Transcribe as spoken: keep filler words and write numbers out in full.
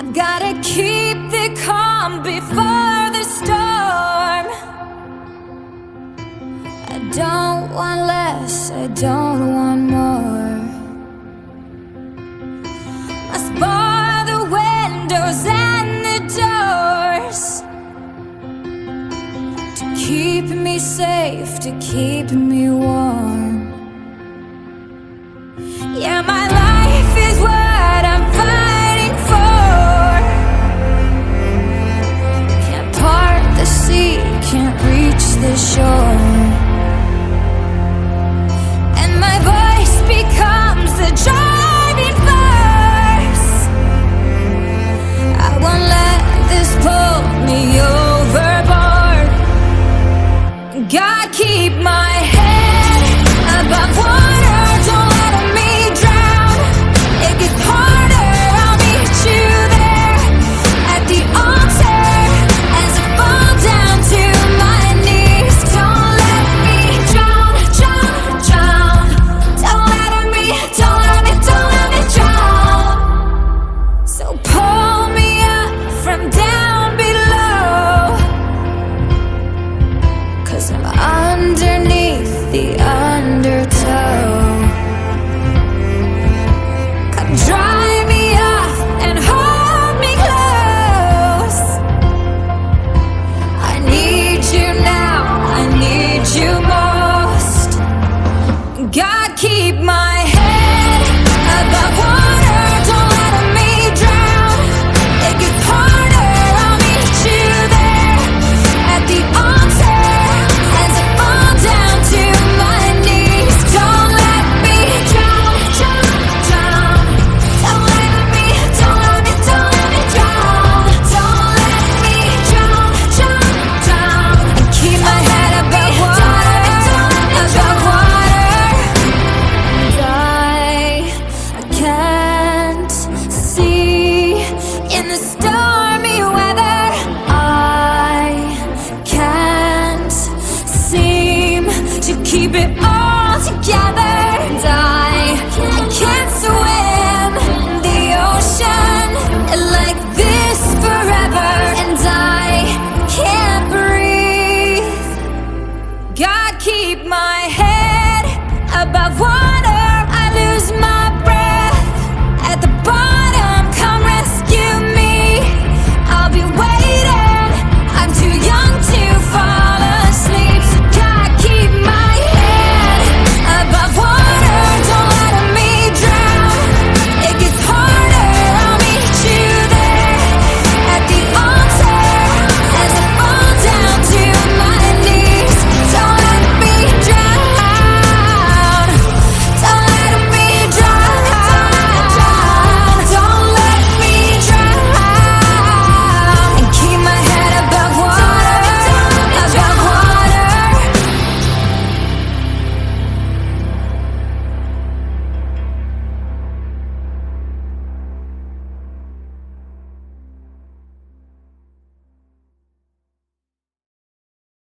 I've gotta keep the calm before the storm. I don't want less, I don't want more. Must bar the windows and the doors to keep me safe, to keep me warm. Yeah, my life is what I'm fighting for. Can't part the sea, can't reach the shore. And my voice becomes the driving force. I won't let this pull me overboard. God, keep my head above water. Don't let me drown. It gets harder, I'll meet you there at the altar as I fall down to my knees. Don't let me drown, drown, drown. Don't let me, don't let me, don't let me drown. So pull me up from down below, 'cause I'm underneath the undertow. Come dry me off and hold me close. I need you now, I need you most. God, keep my head above water.